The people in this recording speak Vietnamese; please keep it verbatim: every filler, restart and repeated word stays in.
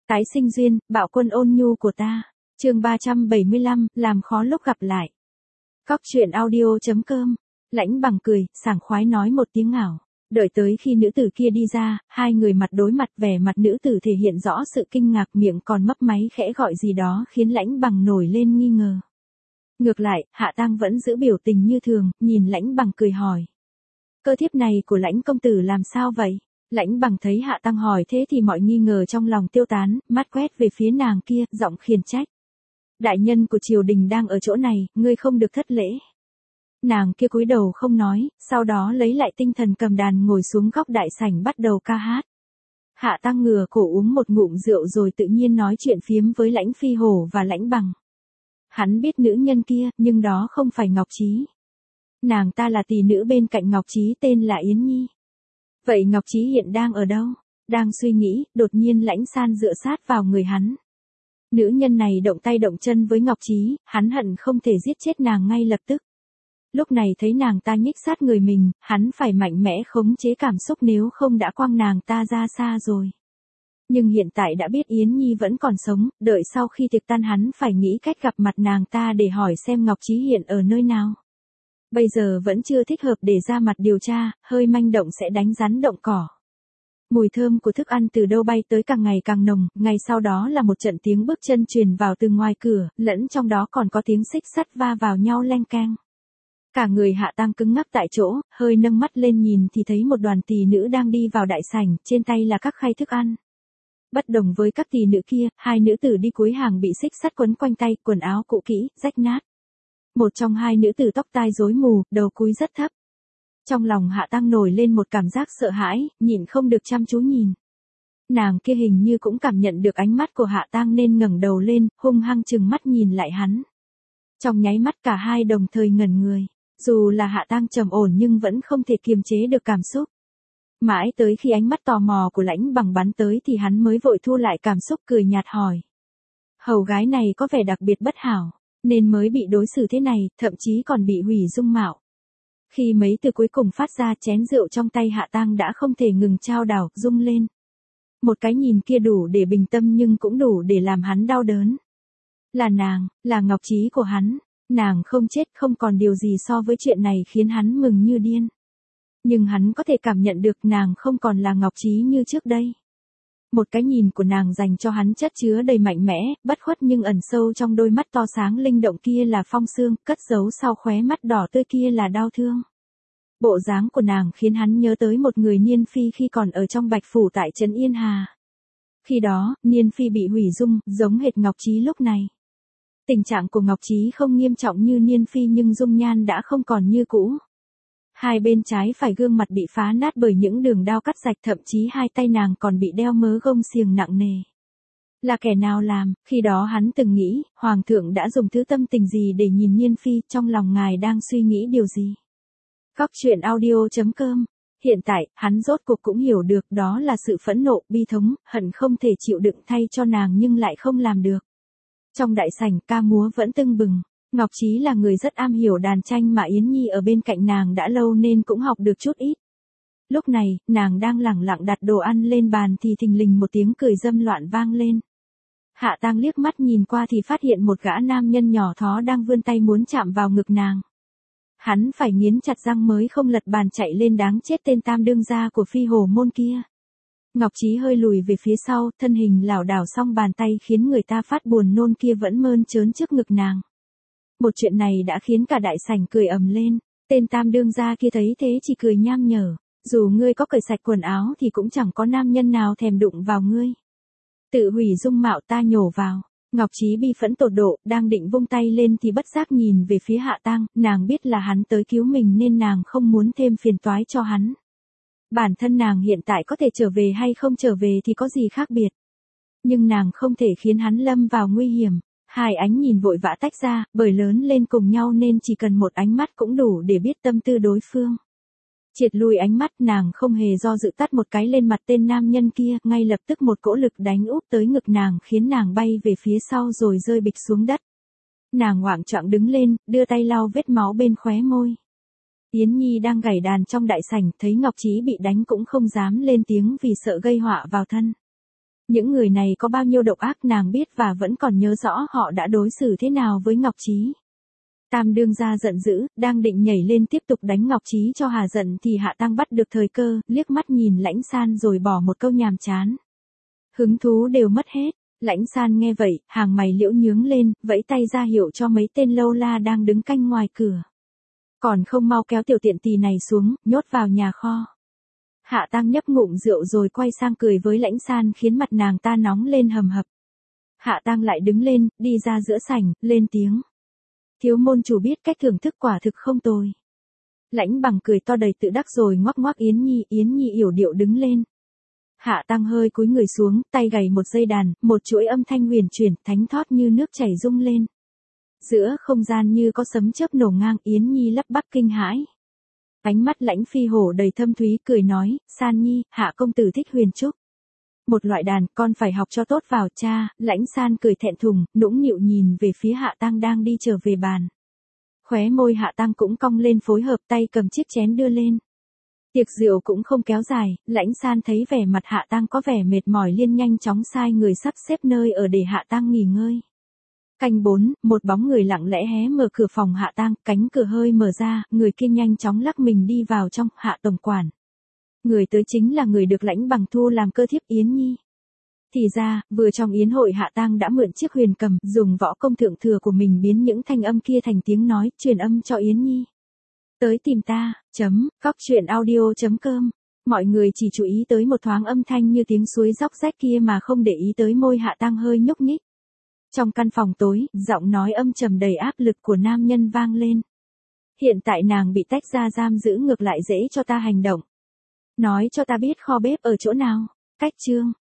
Tái sinh duyên, bạo quân ôn nhu của ta. Chương ba trăm bảy mươi lăm, làm khó lúc gặp lại. Cóc truyện audio chấm com. Lãnh Bằng cười, sảng khoái nói một tiếng ảo. Đợi tới khi nữ tử kia đi ra, hai người mặt đối mặt, vẻ mặt nữ tử thể hiện rõ sự kinh ngạc, miệng còn mấp máy khẽ gọi gì đó khiến Lãnh Bằng nổi lên nghi ngờ. Ngược lại, Hạ Tang vẫn giữ biểu tình như thường, nhìn Lãnh Bằng cười hỏi. Cơ thiếp này của Lãnh công tử làm sao vậy? Lãnh Bằng thấy Hạ Tang hỏi thế thì mọi nghi ngờ trong lòng tiêu tán, mắt quét về phía nàng kia, giọng khiển trách. Đại nhân của triều đình đang ở chỗ này, ngươi không được thất lễ. Nàng kia cúi đầu không nói, sau đó lấy lại tinh thần cầm đàn ngồi xuống góc đại sảnh bắt đầu ca hát. Hạ Tang ngửa cổ uống một ngụm rượu rồi tự nhiên nói chuyện phiếm với Lãnh Phi Hổ và Lãnh Bằng. Hắn biết nữ nhân kia, nhưng đó không phải Ngọc Trí. Nàng ta là tỷ nữ bên cạnh Ngọc Trí tên là Yến Nhi. Vậy Ngọc Trí hiện đang ở đâu? Đang suy nghĩ, đột nhiên Lãnh San dựa sát vào người hắn. Nữ nhân này động tay động chân với Ngọc Trí, hắn hận không thể giết chết nàng ngay lập tức. Lúc này thấy nàng ta nhích sát người mình, hắn phải mạnh mẽ khống chế cảm xúc nếu không đã quăng nàng ta ra xa rồi. Nhưng hiện tại đã biết Yến Nhi vẫn còn sống, đợi sau khi tiệc tan hắn phải nghĩ cách gặp mặt nàng ta để hỏi xem Ngọc Trí hiện ở nơi nào. Bây giờ vẫn chưa thích hợp để ra mặt điều tra, hơi manh động sẽ đánh rắn động cỏ. Mùi thơm của thức ăn từ đâu bay tới càng ngày càng nồng, ngay sau đó là một trận tiếng bước chân truyền vào từ ngoài cửa, lẫn trong đó còn có tiếng xích sắt va vào nhau leng keng. Cả người Hạ Tang cứng ngắc tại chỗ, hơi nâng mắt lên nhìn thì thấy một đoàn tỳ nữ đang đi vào đại sảnh, trên tay là các khay thức ăn. Bất đồng với các tỳ nữ kia, hai nữ tử đi cuối hàng bị xích sắt quấn quanh tay, quần áo cũ kỹ, rách nát. Một trong hai nữ tử tóc tai rối mù, đầu cúi rất thấp. Trong lòng Hạ Tang nổi lên một cảm giác sợ hãi, nhịn không được chăm chú nhìn. Nàng kia hình như cũng cảm nhận được ánh mắt của Hạ Tang nên ngẩng đầu lên, hung hăng trừng mắt nhìn lại hắn. Trong nháy mắt cả hai đồng thời ngẩn người, dù là Hạ Tang trầm ổn nhưng vẫn không thể kiềm chế được cảm xúc. Mãi tới khi ánh mắt tò mò của Lãnh Bằng bắn tới thì hắn mới vội thu lại cảm xúc, cười nhạt hỏi. Hầu gái này có vẻ đặc biệt bất hảo, nên mới bị đối xử thế này, thậm chí còn bị hủy dung mạo. Khi mấy từ cuối cùng phát ra, chén rượu trong tay Hạ Tang đã không thể ngừng trao đảo, rung lên. Một cái nhìn kia đủ để bình tâm nhưng cũng đủ để làm hắn đau đớn. Là nàng, là Ngọc Trí của hắn, nàng không chết, không còn điều gì so với chuyện này khiến hắn mừng như điên. Nhưng hắn có thể cảm nhận được nàng không còn là Ngọc Trí như trước đây. Một cái nhìn của nàng dành cho hắn chất chứa đầy mạnh mẽ, bất khuất nhưng ẩn sâu trong đôi mắt to sáng linh động kia là phong sương, cất giấu sau khóe mắt đỏ tươi kia là đau thương. Bộ dáng của nàng khiến hắn nhớ tới một người Niên Phi khi còn ở trong Bạch Phủ tại trấn Yên Hà. Khi đó, Niên Phi bị hủy dung, giống hệt Ngọc Trí lúc này. Tình trạng của Ngọc Trí không nghiêm trọng như Niên Phi nhưng dung nhan đã không còn như cũ. Hai bên trái phải gương mặt bị phá nát bởi những đường đao cắt rạch, thậm chí hai tay nàng còn bị đeo mớ gông xiềng nặng nề. Là kẻ nào làm? Khi đó hắn từng nghĩ, Hoàng thượng đã dùng thứ tâm tình gì để nhìn Niên Phi, trong lòng ngài đang suy nghĩ điều gì? Cóc truyện audio chấm com. Hiện tại, hắn rốt cuộc cũng hiểu được đó là sự phẫn nộ, bi thống, hận không thể chịu đựng thay cho nàng nhưng lại không làm được. Trong đại sảnh ca múa vẫn tưng bừng. Ngọc Trí là người rất am hiểu đàn tranh mà Yến Nhi ở bên cạnh nàng đã lâu nên cũng học được chút ít. Lúc này, nàng đang lẳng lặng đặt đồ ăn lên bàn thì thình lình một tiếng cười dâm loạn vang lên. Hạ Tang liếc mắt nhìn qua thì phát hiện một gã nam nhân nhỏ thó đang vươn tay muốn chạm vào ngực nàng. Hắn phải nghiến chặt răng mới không lật bàn chạy lên đáng chết tên tam đương gia của Phi Hổ môn kia. Ngọc Trí hơi lùi về phía sau, thân hình lảo đảo xong bàn tay khiến người ta phát buồn nôn kia vẫn mơn trớn trước ngực nàng. Một chuyện này đã khiến cả đại sảnh cười ầm lên, tên tam đương gia kia thấy thế chỉ cười nham nhở, dù ngươi có cởi sạch quần áo thì cũng chẳng có nam nhân nào thèm đụng vào ngươi. Tự hủy dung mạo ta nhổ vào. Ngọc Trí bi phẫn tột độ, đang định vung tay lên thì bất giác nhìn về phía Hạ Tang, nàng biết là hắn tới cứu mình nên nàng không muốn thêm phiền toái cho hắn. Bản thân nàng hiện tại có thể trở về hay không trở về thì có gì khác biệt. Nhưng nàng không thể khiến hắn lâm vào nguy hiểm. Hai ánh nhìn vội vã tách ra, bởi lớn lên cùng nhau nên chỉ cần một ánh mắt cũng đủ để biết tâm tư đối phương. Triệt lùi ánh mắt, nàng không hề do dự tát một cái lên mặt tên nam nhân kia, ngay lập tức một cỗ lực đánh úp tới ngực nàng khiến nàng bay về phía sau rồi rơi bịch xuống đất. Nàng hoảng choạng đứng lên, đưa tay lau vết máu bên khóe môi. Yến Nhi đang gảy đàn trong đại sảnh, thấy Ngọc Trí bị đánh cũng không dám lên tiếng vì sợ gây họa vào thân. Những người này có bao nhiêu độc ác nàng biết và vẫn còn nhớ rõ họ đã đối xử thế nào với Ngọc Trí. Tam đương gia giận dữ, đang định nhảy lên tiếp tục đánh Ngọc Trí cho hà giận thì Hạ Tăng bắt được thời cơ, liếc mắt nhìn Lãnh San rồi bỏ một câu nhàm chán. Hứng thú đều mất hết. Lãnh San nghe vậy, hàng mày liễu nhướng lên, vẫy tay ra hiệu cho mấy tên lâu la đang đứng canh ngoài cửa. Còn không mau kéo tiểu tiện tỳ này xuống, nhốt vào nhà kho. Hạ Tăng nhấp ngụm rượu rồi quay sang cười với Lãnh San khiến mặt nàng ta nóng lên hầm hập. Hạ Tăng lại đứng lên, đi ra giữa sảnh, lên tiếng. Thiếu môn chủ biết cách thưởng thức quả thực không tồi. Lãnh Bằng cười to đầy tự đắc rồi ngoắc ngoắc Yến Nhi, Yến Nhi yểu điệu đứng lên. Hạ Tăng hơi cúi người xuống, tay gảy một dây đàn, một chuỗi âm thanh huyền chuyển, thánh thót như nước chảy rung lên. Giữa không gian như có sấm chớp nổ ngang, Yến Nhi lắp bắp kinh hãi. Ánh mắt Lãnh Phi Hổ đầy thâm thúy cười nói, San Nhi, Hạ công tử thích huyền trúc. Một loại đàn, con phải học cho tốt vào cha. Lãnh San cười thẹn thùng, nũng nịu nhìn về phía Hạ Tăng đang đi trở về bàn. Khóe môi Hạ Tăng cũng cong lên phối hợp, tay cầm chiếc chén đưa lên. Tiệc rượu cũng không kéo dài, Lãnh San thấy vẻ mặt Hạ Tăng có vẻ mệt mỏi liền nhanh chóng sai người sắp xếp nơi ở để Hạ Tăng nghỉ ngơi. Canh bốn, một bóng người lặng lẽ hé mở cửa phòng Hạ Tăng, cánh cửa hơi mở ra, người kia nhanh chóng lắc mình đi vào trong. Hạ tổng quản. Người tới chính là người được Lãnh Bằng thu làm cơ thiếp Yến Nhi. Thì ra, vừa trong yến hội Hạ Tăng đã mượn chiếc huyền cầm, dùng võ công thượng thừa của mình biến những thanh âm kia thành tiếng nói, truyền âm cho Yến Nhi. Tới tìm ta, chấm, cóc truyện audio chấm com. Mọi người chỉ chú ý tới một thoáng âm thanh như tiếng suối róc rách kia mà không để ý tới môi Hạ Tăng hơi nhúc nhích. Trong căn phòng tối, giọng nói âm trầm đầy áp lực của nam nhân vang lên. Hiện tại nàng bị tách ra giam giữ, ngược lại dễ cho ta hành động. Nói cho ta biết kho bếp ở chỗ nào. Cách chương